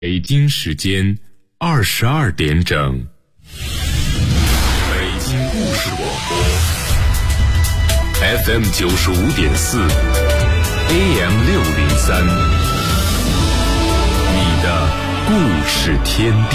北京时间22点整，北京故事广播 FM 95.4 AM 603，你的故事天地。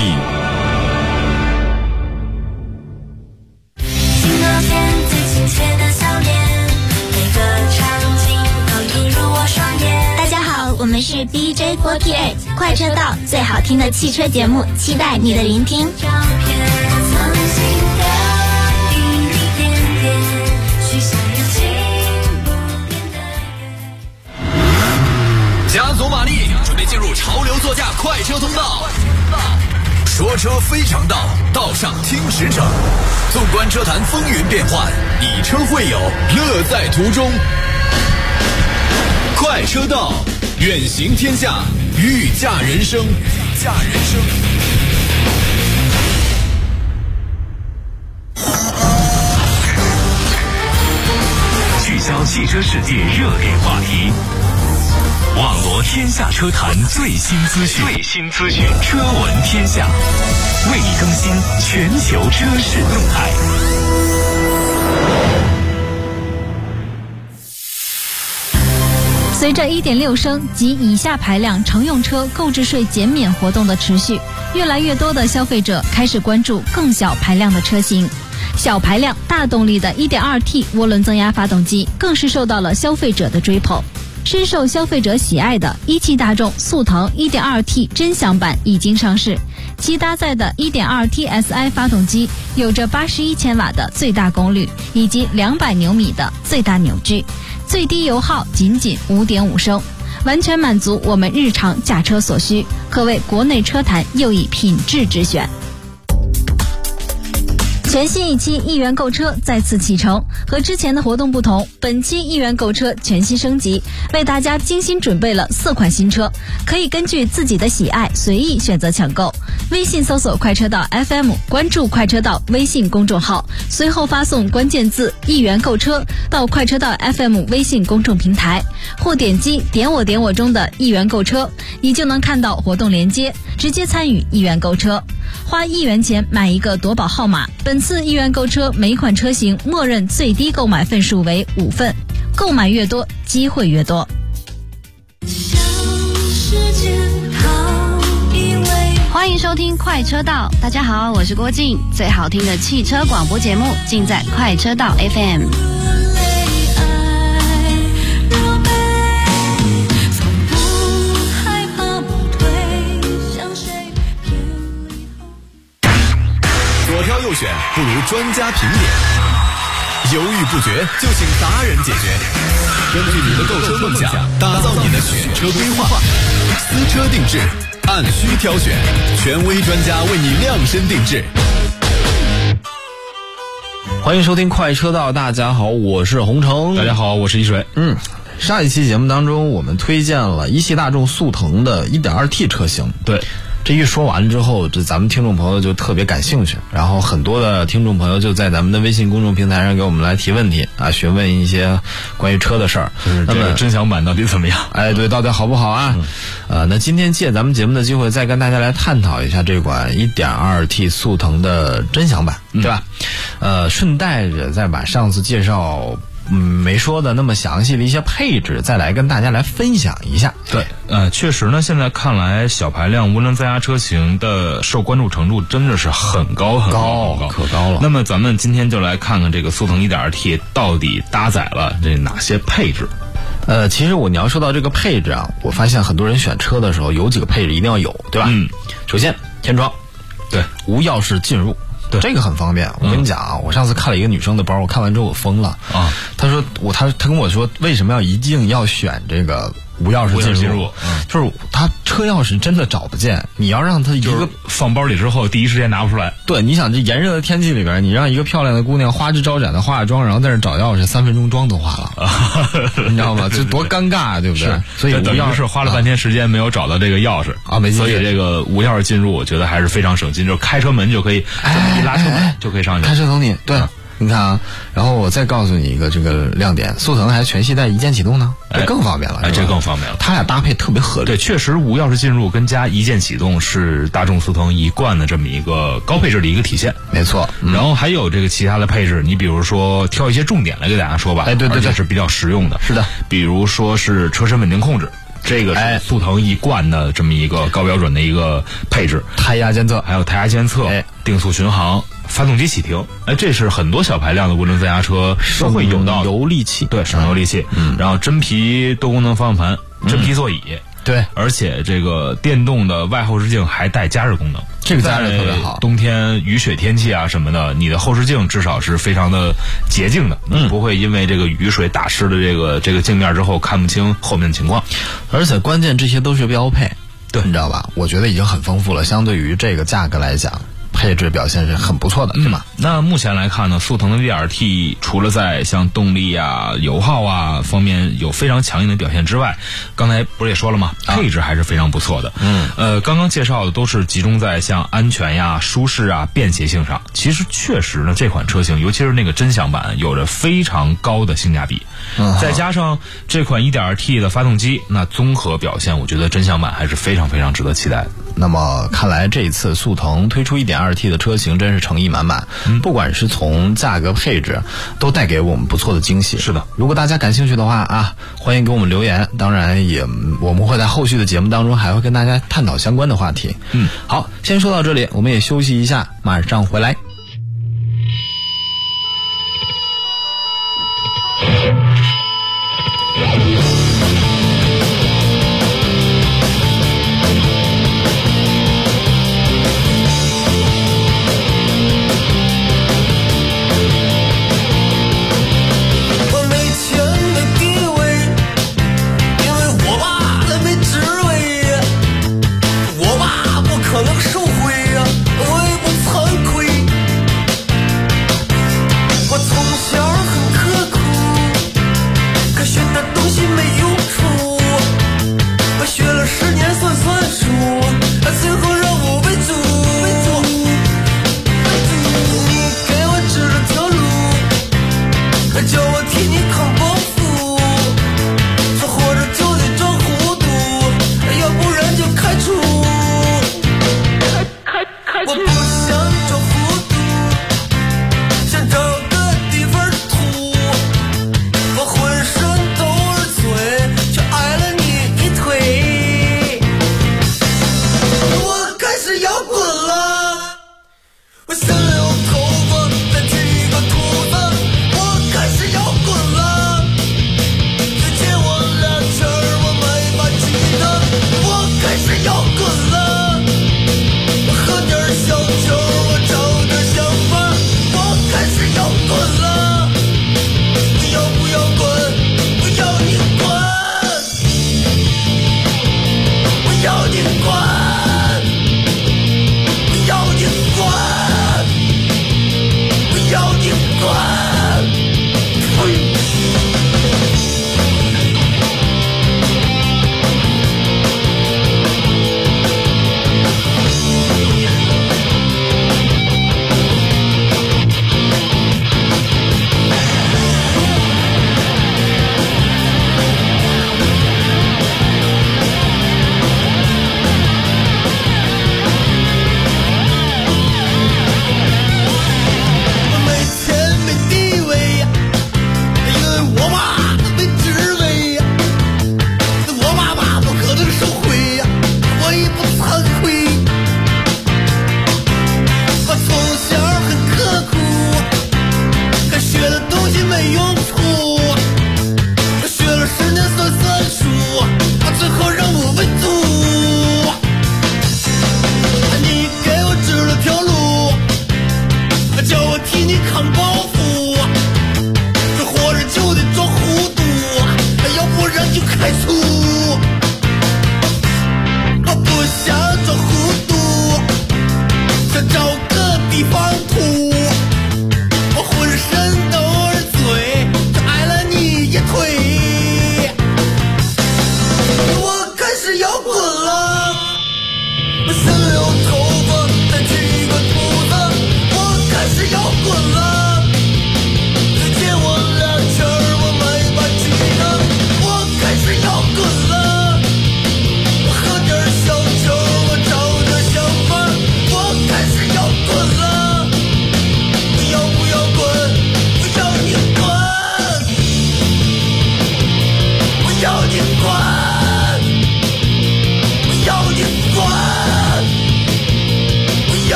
新的天，最亲切的笑脸，每个场景都映入我双眼。 大家好，我们是 BJ48 快车道，最好听的汽车节目，期待你的聆听。 照片曾经的一点点，许下热情不变的约。 加足马力，准备进入潮流座驾快车通道。说车非常道，道上听实诚。纵观车坛风云变幻，以车会友，乐在途中。快车道，远行天下，御驾人生。 聚焦汽车世界热点话题，网罗天下车坛最新资讯，车闻天下，为你更新全球车市动态。 随着 1.6 升及以下排量乘用车购置税减免活动的持续，越来越多的消费者开始关注更小排量的车型。小排量大动力的 1.2T 涡轮增压发动机更是受到了消费者的追捧。深受消费者喜爱的一汽大众速腾 1.2T 真享版已经上市，其搭载的 1.2TSI 发动机有着81千瓦的最大功率以及200牛米的最大扭矩，最低油耗仅5.5升，完全满足我们日常驾车所需，可谓国内车坛又以品质之选。全新一期一元购车再次启程，和之前的活动不同，本期一元购车全新升级，为大家精心准备了4款新车，可以根据自己的喜爱随意选择抢购。微信搜索快车道 FM， 关注快车道微信公众号，随后发送关键字一元购车到快车道 FM 微信公众平台，或点击点我中的一元购车，你就能看到活动链接，直接参与一元购车。花1元钱买一个夺宝号码，本次一元购车每款车型默认最低购买份数为5份，购买越多机会越多。欢迎收听快车道，大家好，我是郭静，最好听的汽车广播节目尽在快车道 FM。 左挑右选不如专家评点，犹豫不决就请达人解决。根据你的购车梦想，打造你的选车规划，私车定制，按需挑选，权威专家为你量身定制。 欢迎收听快车道，大家好，我是洪城。 大家好，我是一水。 上一期节目当中，我们推荐了一汽大众速腾的 1.2T 车型。 对。 这一说完之后，咱们听众朋友就特别感兴趣，然后很多的听众朋友就在咱们的微信公众平台上给我们来提问题啊，询问一些关于车的事儿。 就是这个真享版到底怎么样？ 对，到底好不好啊？那今天借咱们节目的机会，再跟大家来探讨一下这款 1.2T 速腾的真享版，对吧？顺带着再把上次介绍没说的那么详细的一些配置，再来跟大家来分享一下。 对，确实呢，现在看来小排量涡轮增压车型的受关注程度真的是很高， 可高了。 那么咱们今天就来看看这个速腾 1.2T 到底搭载了这哪些配置。 其实你要说到这个配置啊，我发现很多人选车的时候有几个配置一定要有，对吧？首先天窗， 对， 无钥匙进入。对，这个很方便。我跟你讲啊，我上次看了一个女生的包，我看完之后我疯了啊！她跟我说，为什么一定要选这个无钥匙进入？就是她车钥匙真的找不见，你要让她一个放包里之后，第一时间拿不出来。 对，你想这炎热的天气里边，你让一个漂亮的姑娘花枝招展的化妆，然后在这找钥匙，3分钟妆都化了，你知道吗？这多尴尬啊，对不对？所以等于是花了半天时间没有找到这个钥匙啊，没进去。 所以这个无钥匙进入，我觉得还是非常省心，就是开车门就可以，一拉车门就可以上去。 开车等你，对。 你看啊，然后我再告诉你一个这个亮点，速腾还全系带一键启动呢，这更方便了。 这更方便了， 它俩搭配特别合理。 对，确实无钥匙进入跟加一键启动是大众速腾一贯的这么一个高配置的一个体现。 没错， 然后还有这个其他的配置，你比如说挑一些重点来给大家说吧。 对， 而且是比较实用的。 是的， 比如说是车身稳定控制。这个是速腾一贯的这么一个高标准的一个配置， 胎压监测， 还有胎压监测，定速巡航，发动机启停，这是很多小排量的涡轮增压车都会有到的。 省油利器， 对，省油利器。然后真皮多功能方向盘，真皮座椅， 对， 而且这个电动的外后视镜还带加热功能。 这个加热特别好。 冬天雨雪天气啊什么的，你的后视镜至少是非常的洁净的，不会因为这个雨水打湿了这个镜面之后看不清后面的情况。 而且关键这些都是标配， 对， 你知道吧？我觉得已经很丰富了，相对于这个价格来讲。配置表现是很不错的，对吧？ 那目前来看呢，速腾的 VRT 除了在像动力啊、油耗啊方面有非常强硬的表现之外，刚才不是也说了吗？配置还是非常不错的。刚刚介绍的都是集中在像安全呀、舒适啊、便携性上。其实确实呢，这款车型，尤其是那个真享版，有着非常高的性价比。再加上这款 1.2T 的发动机，那综合表现，我觉得真享版还是非常非常值得期待的。 那么看来这一次速腾推出 1.2T 的车型真是诚意满满，不管是从价格配置都带给我们不错的惊喜。 是的， 如果大家感兴趣的话啊，欢迎给我们留言，当然我们会在后续的节目当中还会跟大家探讨相关的话题。好，先说到这里，我们也休息一下，马上回来。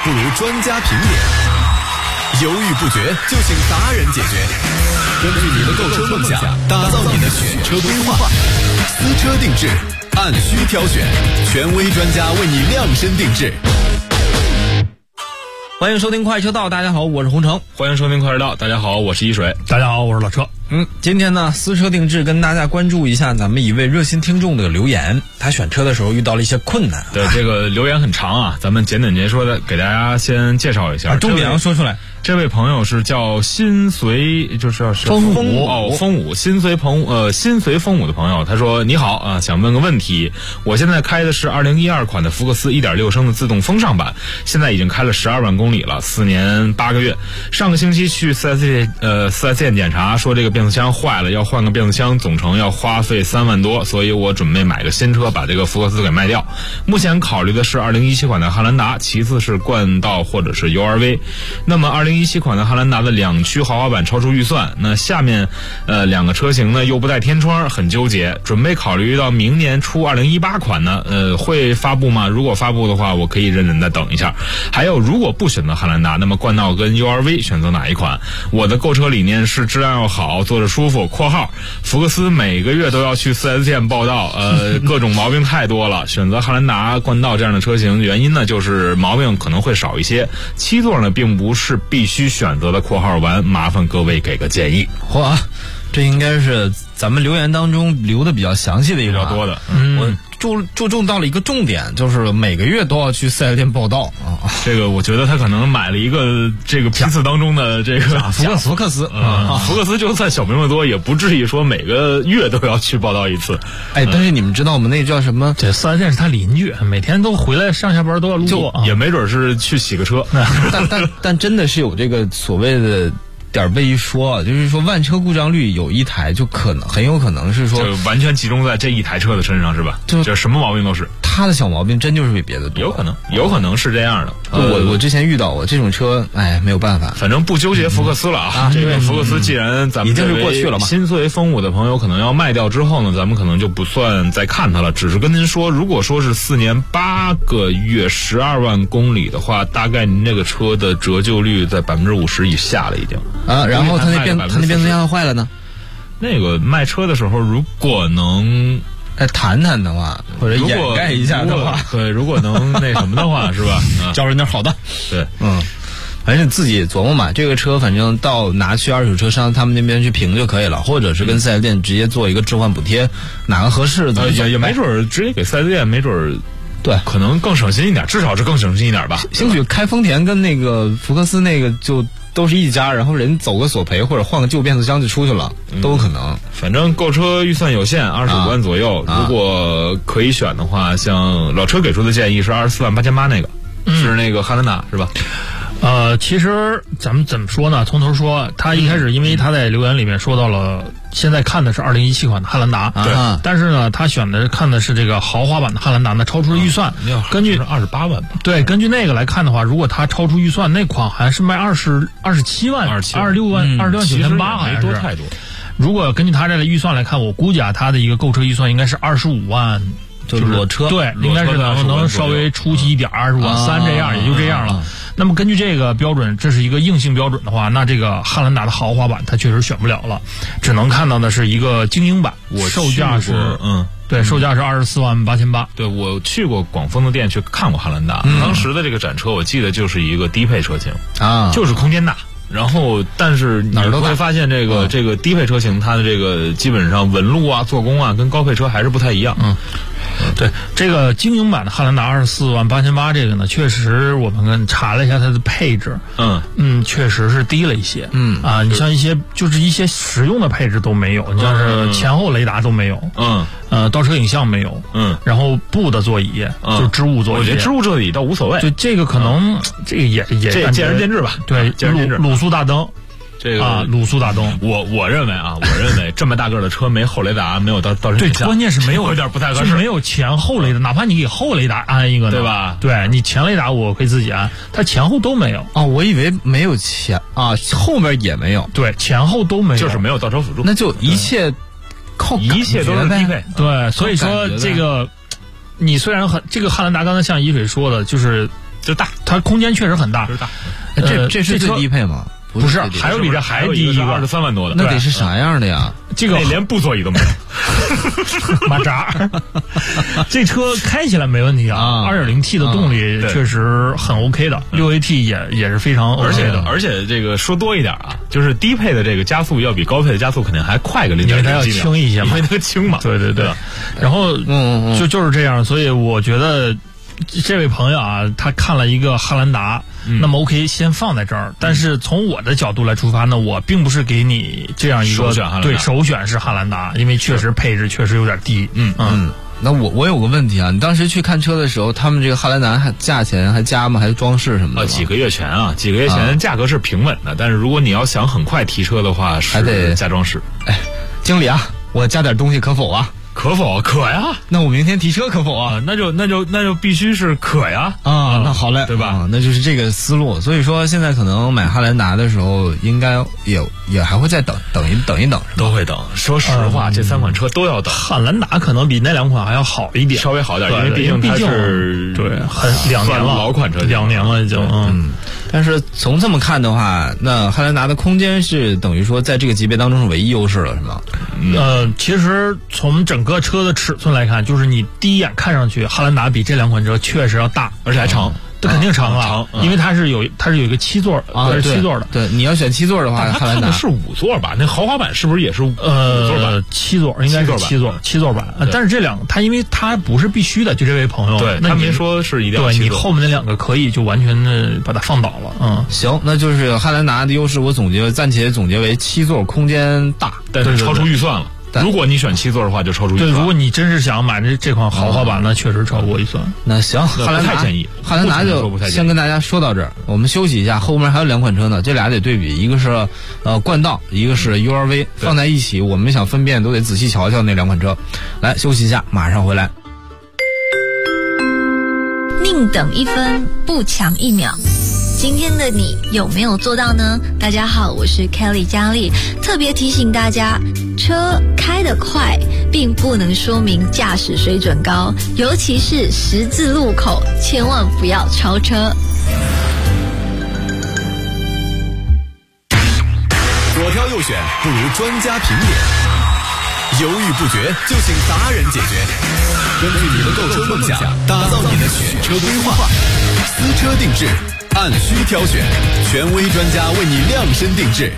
不如专家评点。犹豫不决，就请达人解决。根据你的购车梦想，打造你的选车规划。私车定制，按需挑选，权威专家为你量身定制。 欢迎收听快车道，大家好，我是洪城。 欢迎收听快车道，大家好，我是一水。 大家好，我是老车。 今天呢，私车定制跟大家关注一下咱们一位热心听众的留言，他选车的时候遇到了一些困难。 对，这个留言很长啊，咱们简短截说的给大家先介绍一下， 重点要说出来。 这位朋友是叫心随，就是要风舞风舞心随风舞的朋友，他说你好啊，想问个问题，我现在开的是2012款的福克斯 1.6 升的自动风尚版，现在已经开了12万公里了，4年8个月。上个星期去4S店检查，说这个变速箱坏了，要换个变速箱，总成要花费3万多，所以我准备买个新车，把这个福克斯给卖掉。目前考虑的是2017款的汉兰达，其次是冠道或者是 URV。那么2017款的汉兰达的2驱豪华版超出预算，那下面2个车型呢又不带天窗，很纠结。准备考虑到明年出2018款呢，会发布吗？如果发布的话，我可以认真的等一下。还有，如果不选择汉兰达，那么冠道跟 URV 选择哪一款？我的购车理念是质量要好，坐着舒服。（括号福克斯每个月都要去 4S 店报道，各种毛病太多了。选择汉兰达、冠道这样的车型，原因呢就是毛病可能会少一些。7座呢并不是必须选择的。（括号完）麻烦各位给个建议。 嚯，这应该是咱们留言当中留的比较详细的一个， 比较多的。 我注重到了一个重点，就是每个月都要去4S店报道啊。 这个我觉得他可能买了一个这个批次当中的这个福克斯福克斯就算小病多，也不至于说每个月都要去报道一次。 但是你们知道我们那叫什么？ 这4S店是他邻居，每天都回来上下班都要路过， 也没准是去洗个车。 但真的是有这个所谓的点被一说，就是说万车故障率有一台就很有可能是说就完全集中在这一台车的身上，是吧？就什么毛病都是。 他的小毛病真就是比别的多， 有可能是这样的。 我之前遇到过这种车，没有办法， 反正不纠结福克斯了啊。这个福克斯既然咱们已经是过去了嘛， 心随风舞的朋友可能要卖掉之后呢，咱们可能就不算再看它了，只是跟您说，如果说是4年8个月12万公里的话，大概您这个车的折旧率在50%以下了已经。 然后他那变速箱坏了呢？ 那个卖车的时候，如果能谈谈的话，或者掩盖一下的话， 对，如果能那什么的话，是吧？ 教人点好的。 对， 反正自己琢磨嘛，这个车反正到拿去二手车商他们那边去评就可以了，或者是跟4S店直接做一个置换补贴，哪个合适的也没准直接给4S店，没准。 对， 可能更省心一点，至少是更省心一点吧。 兴许开丰田跟那个福克斯那个就都是一家，然后人走个索赔或者换个旧变速箱就出去了，都有可能。 反正购车预算有限，25万左右。如果可以选的话，像老车给出的建议是24万8800那个，是那个汉兰达是吧？ 其实咱们怎么说呢？从头说，他一开始因为他在留言里面说到了，现在看的是2017款的汉兰达，对，但是呢，他看的是这个豪华版的汉兰达，那超出了预算。根据 28万吧， 对，根据那个来看的话，如果他超出预算，那款好像是卖27万、26万、26万9800，好像是。 多太多。 如果根据他这个预算来看，我估计他的一个购车预算应该是25万。 就是裸车， 对，应该是能稍微出息一点，25万3这样，也就这样了。那么根据这个标准，这是一个硬性标准的话，那这个汉兰达的豪华版它确实选不了了，只能看到的是一个精英版，售价是对，售价是24万8800。 对，我去过广丰的店去看过汉兰达，当时的这个展车我记得就是一个低配车型就是空间大。然后，但是你会发现这个低配车型，它的这个基本上纹路啊、做工啊，跟高配车还是不太一样。 对，这个精英版的汉兰达24万8800这个呢，确实我们查了一下它的配置，确实是低了一些。你像一些实用的配置都没有，你像是前后雷达都没有。倒车影像没有。然后布的座椅，就织物座椅。 我觉得织物座椅倒无所谓。 就这个可能这个也这见仁见智吧。 对，卤素大灯。 这个卤素大灯， 我认为这么大个的车没后雷达，没有倒车影像， 关键是没有有点不太合适， 没有前后雷达，哪怕你给后雷达安一个呢， 对吧？ 对，你前雷达我可以自己安，它前后都没有。 我以为没有后面也没有， 对，前后都没有， 就是没有倒车辅助， 那就一切靠一切都是低配。 对，所以说这个你虽然这个汉兰达刚才像一水说的，就是就大， 它空间确实很大。 就是大。 这是最低配吗？ 不是，还有比这还低一个 23万多的， 那得是啥样的呀？ 这个连布座椅都没有， 马扎。这车开起来没问题啊，2.0T 的动力确实很 OK 的，6AT 也是非常 OK 的。 而且这个说多一点啊，就是低配的这个加速要比高配的加速肯定还快个0.1， 因为它要轻一些嘛， 因为它轻嘛。 对。然后就是这样，所以我觉得这位朋友啊，他看了一个汉兰达。那么 OK， 先放在这儿。但是从我的角度来出发呢，我并不是给你这样一个首选是汉兰达，因为确实配置确实有点低。 那我有个问题啊，你当时去看车的时候，他们这个汉兰达价钱还加吗？还是装饰什么的？ 几个月前价格是平稳的，但是如果你要想很快提车的话， 还得加装饰。 哎，经理啊，我加点东西可否啊？ 可否？可呀。 那我明天提车可否啊？ 那就必须是可呀。 那好嘞， 对吧？ 那就是这个思路。所以说现在可能买汉兰达的时候，应该也还会再等一等， 都会等。说实话，这3款车都要等。 汉兰达可能比那2款还要好一点， 稍微好点，因为毕竟它是很2年了， 老款车 2年了已经。 但是从这么看的话，那汉兰达的空间是等于说在这个级别当中是唯一优势了，是吗？ 其实从整个车的尺寸来看，就是你第一眼看上去，汉兰达比这2款车确实要大， 而且还长。 它肯定长了，因为它是有一个7座，它是7座的。 对，你要选7座的话，汉兰达是5座吧？那豪华版是不是也是5座版 ？7座应该是7座版。但是这它因为它不是必须的，就这位朋友， 对，他没说是一定要7座。 对，你后面那2个可以就完全的把它放倒了。 行，那就是汉兰达的优势，我暂且总结为7座空间大， 但是超出预算了。如果你选7座的话，就超出预算。 对，如果你真是想买这款豪华版，那确实超过预算。 那行，汉兰达建议，汉兰达就先跟大家说到这儿，我们休息一下，后面还有2款车呢，这俩得对比，一个是冠道，一个是 URV， 放在一起，我们想分辨都得仔细瞧瞧那2款车。来休息一下，马上回来。 宁等1分，不抢1秒。今天的你有没有做到呢？大家好，我是 Kelly 佳丽，特别提醒大家，车开得快并不能说明驾驶水准高，尤其是十字路口，千万不要超车。 左挑右选不如专家评点，犹豫不决就请达人解决。根据你的购车梦想，打造你的选车规划，私车定制，按需挑选，权威专家为你量身定制。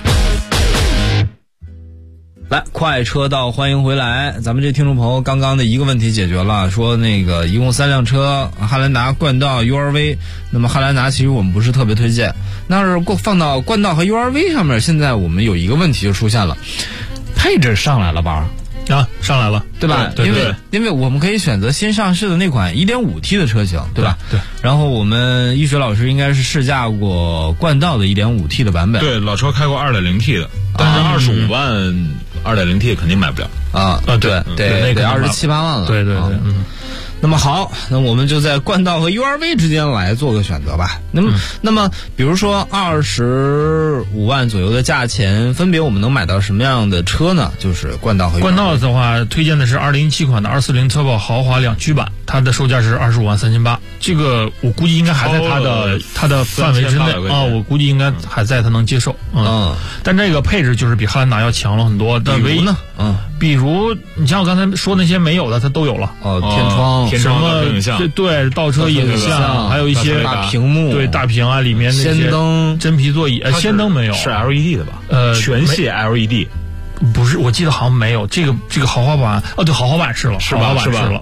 来，快车道，欢迎回来。咱们这听众朋友刚刚的一个问题解决了，说那个一共3辆车，汉兰达、冠道、URV。那么汉兰达其实我们不是特别推荐，那是放到冠道和 URV 上面，现在我们有一个问题就出现了，配置上来了吧？ 上来了， 对吧？ 对， 因为我们可以选择新上市的那款 1.5T 的车型，对吧？ 对。 然后我们一水老师应该是试驾过冠道的 1.5T 的版本。 对，老车开过 2.0T 的，但是25万 2.0T 肯定买不了对，得27、8万了。 对， 那么好，那我们就在冠道和 URV 之间来做个选择吧。那么比如说25万左右的价钱，分别我们能买到什么样的车呢？就是冠道和 URV。 冠道的话，推荐的是2017款的240 Turbo 豪华2驱版，它的售价是25万3800。这个我估计应该还在它的范围之内我估计应该还在它能接受。但这个配置就是比汉兰达要强了很多。但唯一呢，比如你像我刚才说那些没有的，它都有了。 天窗。 什么对倒车影像，还有一些大屏幕， 对大屏啊，里面那些氙灯、 真皮座椅，氙灯没有， 是 LED 的吧？全系 LED， 不是，我记得好像没有这个豪华版。对，豪华版是了， 是吧？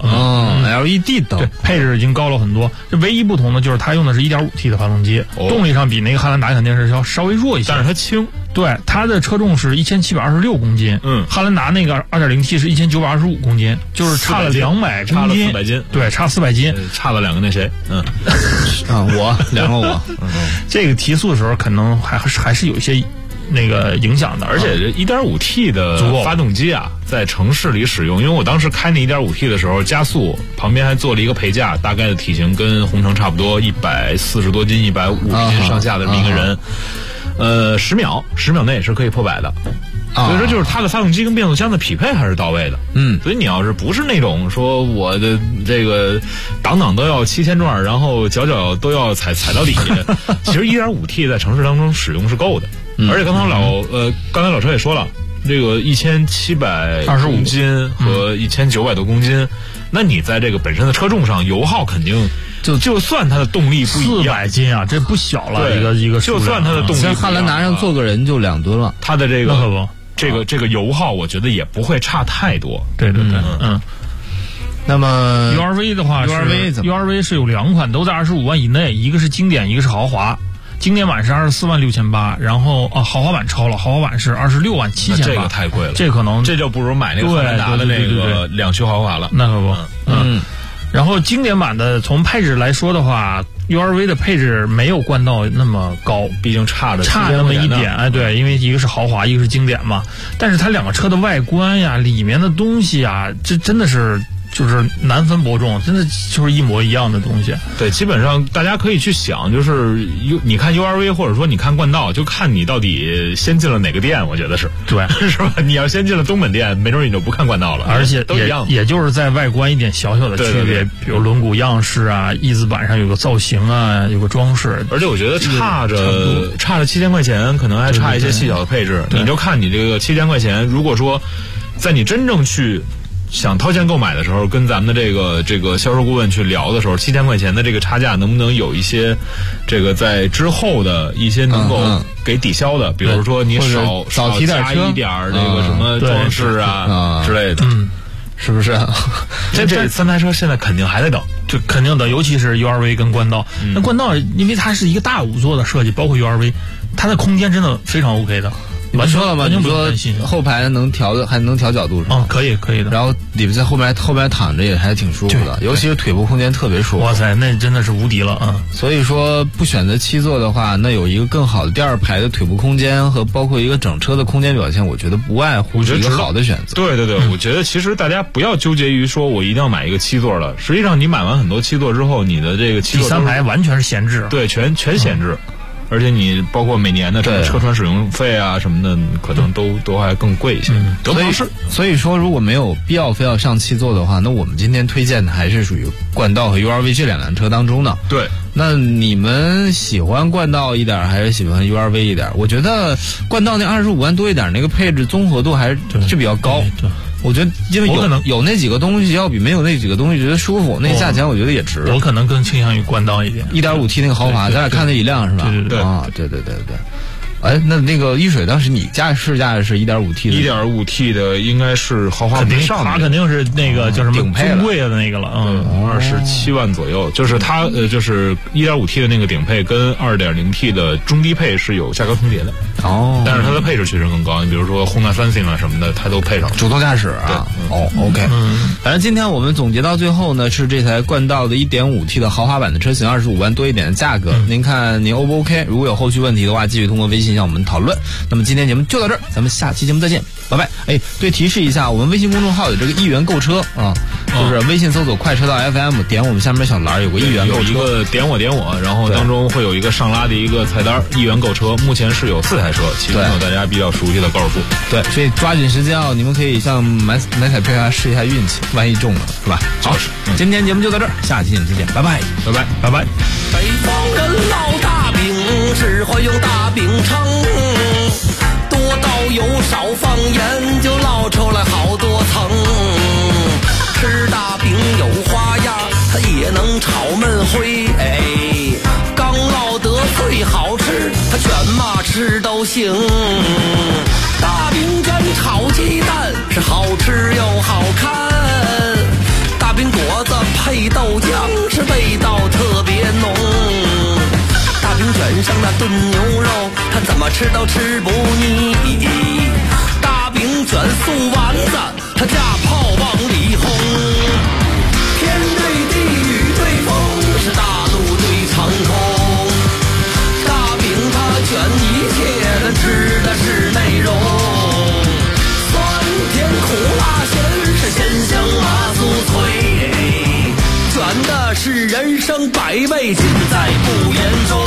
LED 灯， 对，配置已经高了很多。这唯一不同的就是它用的是 1.5T 的发动机，动力上比那个汉兰达肯定是要稍微弱一些， 但是它轻。 对，它的车重是1726公斤，汉兰达那个 2.0T 是1925公斤，就是差了200公斤， 差了400斤， 对，差400斤， 差了2个那谁， 我2个我， 这个提速的时候可能还是有一些那个影响的， 而且这 1.5T 的发动机啊，在城市里使用，因为我当时开那 1.5T 的时候，加速旁边还做了一个陪驾，大概的体型跟红城差不多，140多斤、150斤上下的这么一个人。10秒内是可以破100的。 所以说就是它的发动机跟变速箱的匹配还是到位的。所以你要是不是那种说我的这个档都要7000转，然后脚都要踩到底，其实 1.5T 在城市当中使用是够的。而且刚才老车也说了，这个1725公斤和1900多公斤，那你在这个本身的车重上，油耗肯定就算它的动力不一样 ，400斤啊，这不小了，一个就算它的动力， 在汉兰达上坐个人就2吨了， 它的这个油耗，我觉得也不会差太多。 对。 那么 URV 的话，URV 是有2款，都在25万以内，一个是经典，一个是豪华。经典版是24万6800，然后豪华版超了，豪华版是26万7800， 这个太贵了，这就不如买那个汉兰达的那个2驱豪华了。 那可不，然后经典版的从配置来说的话，URV 的配置没有冠道那么高， 毕竟差那么一点。哎，对，因为一个是豪华，一个是经典嘛。但是它2个车的外观呀，里面的东西呀，这真的是。就是难分伯仲，真的就是一模一样的东西。 对，基本上大家可以去想，就是你看 URV 或者说你看冠道，就看你到底先进了哪个店，我觉得是对， 是吧？你要先进了东本店，没准你就不看冠道了。 而且都一样， 也就是在外观一点小小的区别，比如轮毂样式啊，翼子板上有个造型啊，有个装饰。 而且我觉得差着7000块钱，可能还差一些细小的配置。你就看你这个7000块钱，如果说在你真正去想掏钱购买的时候，跟咱们的这个销售顾问去聊的时候，7000块钱的这个差价能不能有一些这个在之后的一些能够给抵消的，比如说你少提点加一点这个什么装饰啊之类的， 是不是？ 这3台车现在肯定还得等， 就肯定等，尤其是 URV 跟冠道。那冠道因为它是一个大5座的设计，包括 URV， 它的空间真的非常 OK 的。 你说了吗？你说后排还能调角度是吧？ 可以的。 然后里边在后边躺着也还挺舒服的，尤其是腿部空间特别舒服。 哇塞，那真的是无敌了啊！ 所以说不选择7座的话，那有一个更好的第2排的腿部空间和包括一个整车的空间表现，我觉得不外乎是一个好的选择。 对，我觉得其实大家不要纠结于说我一定要买一个7座的，实际上你买完很多7座之后，你的这个7座第3排完全是闲置， 对，全闲置。而且你包括每年的这个车船使用费啊什么的，可能都还更贵一些。 所以说，如果没有必要非要上7座的话，那我们今天推荐的还是属于冠道和 URV 这2辆车当中的。 对， 那你们喜欢冠道一点还是喜欢 URV 一点？我觉得冠道那25万多一点那个配置综合度还是比较高。对。我觉得，因为有那几个东西要比没有那几个东西觉得舒服，那价钱我觉得也值。 我可能更倾向于冠道一点。 1.5T 那个豪华，咱俩看那一辆是吧？ 对啊，对。哎，那个一水当时你试驾的是 1.5T 的 ，1.5T 的应该是豪华肯定是那个叫什么顶配尊贵的那个了 ，27万左右，就是它就是 1.5T 的那个顶配跟 2.0T 的中低配是有价格重叠的但是它的配置确实更高，你比如说 Honda Sensing 啊什么的，它都配上主动驾驶啊。OK，反正今天我们总结到最后呢，是这台冠道的 1.5T 的豪华版的车型25万多一点的价格，您看您 O 不 OK？ 如果有后续问题的话，继续通过微信向我们讨论。那么今天节目就到这儿，咱们下期节目再见，拜拜。哎，对，提示一下，我们微信公众号有这个1元购车啊，就是微信搜索快车道 FM， 点我们下面小栏有个1元购车， 有一个点我，然后当中会有一个上拉的一个菜单，1元购车，目前是有4台车，其中有大家比较熟悉的高尔夫。 对，所以抓紧时间啊，你们可以像买彩票啊试一下运气，万一中了是吧？好，今天节目就到这儿，下期节目再见，拜拜。 北方人烙大饼只会用大饼铛，多倒油少放盐就烙出来好多层。吃大饼有花样，它也能炒焖灰，刚烙得最好吃，它卷嘛吃都行。大饼卷炒鸡蛋是好吃又好看，大饼果子配豆浆是味道特别浓。大饼卷上那炖牛肉，它怎么吃都吃不腻。大饼卷素丸子，它架炮往里轰。天对地，雨对风，是大路对长空。大饼它卷一切，它吃的是内容。酸甜苦辣咸，是鲜香麻酥脆。卷的是人生百味，尽在不言中。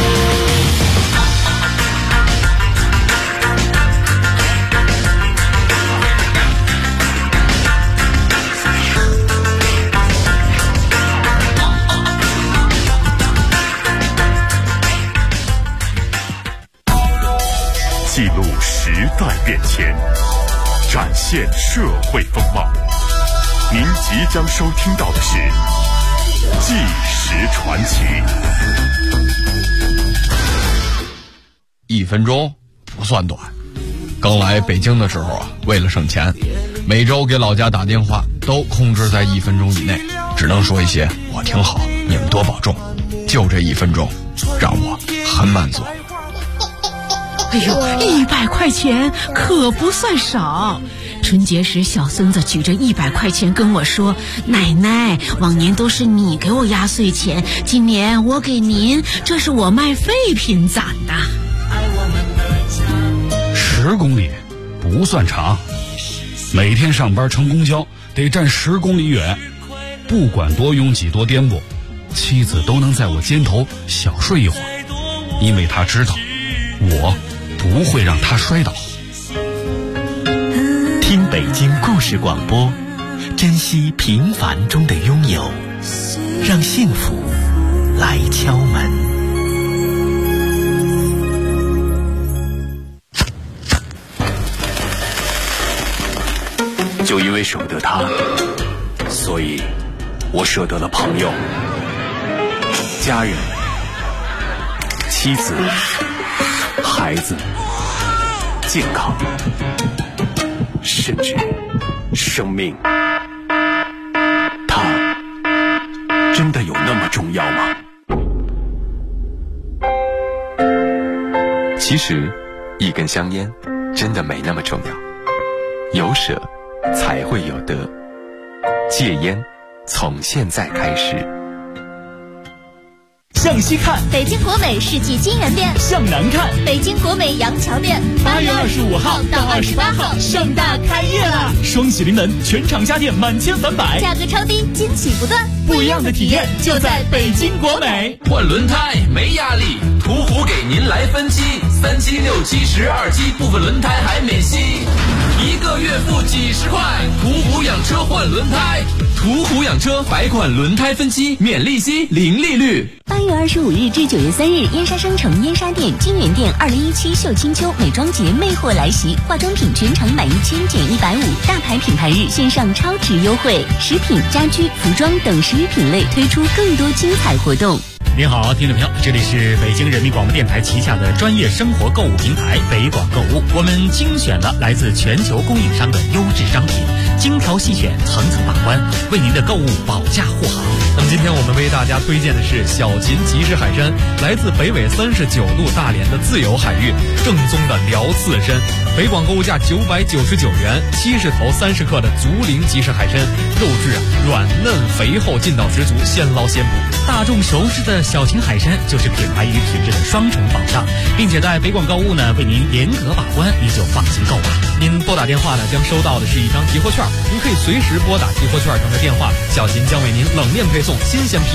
现社会风貌。您即将收听到的是《纪实传奇》。 1分钟不算短。刚来北京的时候啊，为了省钱，每周给老家打电话都控制在1分钟以内，只能说一些我挺好，你们多保重。就这1分钟，让我很满足。 哎呦，100块钱可不算少。春节时，小孙子举着100块钱跟我说：“奶奶，往年都是你给我压岁钱，今年我给您，这是我卖废品攒的。 ”10公里不算长，每天上班乘公交得站10公里远，不管多拥挤多颠簸，妻子都能在我肩头小睡一会儿，因为她知道我不会让她摔倒。 听北京故事广播，珍惜平凡中的拥有，让幸福来敲门。 就因为舍不得他，所以我舍得了朋友、家人、妻子、孩子、健康，甚至生命。他真的有那么重要吗？ 其实一根香烟真的没那么重要，有舍才会有得。戒烟从现在开始。 向西看， 北京国美世纪金源店； 向南看， 北京国美杨桥店。 8月25号到28号盛大开业了，双喜临门，全场家电满千返百， 价格超低，惊喜不断， 不一样的体验就在北京国美。 换轮胎没压力，途虎给您来分期，3期、6期、12期，部分轮胎还免息，1个月付几十块。途虎养车换轮胎，途虎养车百款轮胎分期，免利息，零利率。 8月25日至9月3日，燕莎商城燕莎店金源店2017秀清秋美妆节魅惑来袭，化妆品全场满1000减150，大牌品牌日线上超值优惠，食品、家居、服装等10余品类推出更多精彩活动。 您好，听众朋友，这里是北京人民广播电台旗下的专业生活购物平台北广购物，我们精选了来自全球供应商的优质商品，精挑细选，层层把关，为您的购物保驾护航。 那么今天我们为大家推荐的是小秦集市海参，来自北纬39度大连的自由海域，正宗的辽刺参，北广购物价999元，70头30克的竹林集市海参，肉质软嫩肥厚，劲道十足，现捞现捕。 大众熟知的小秦海参就是品牌与品质的双重保障，并且在北广购物呢为您严格把关，您就放心购买。 您拨打电话呢将收到的是一张集货券，您可以随时拨打集货券上的电话，小秦将为您冷链配送新鲜批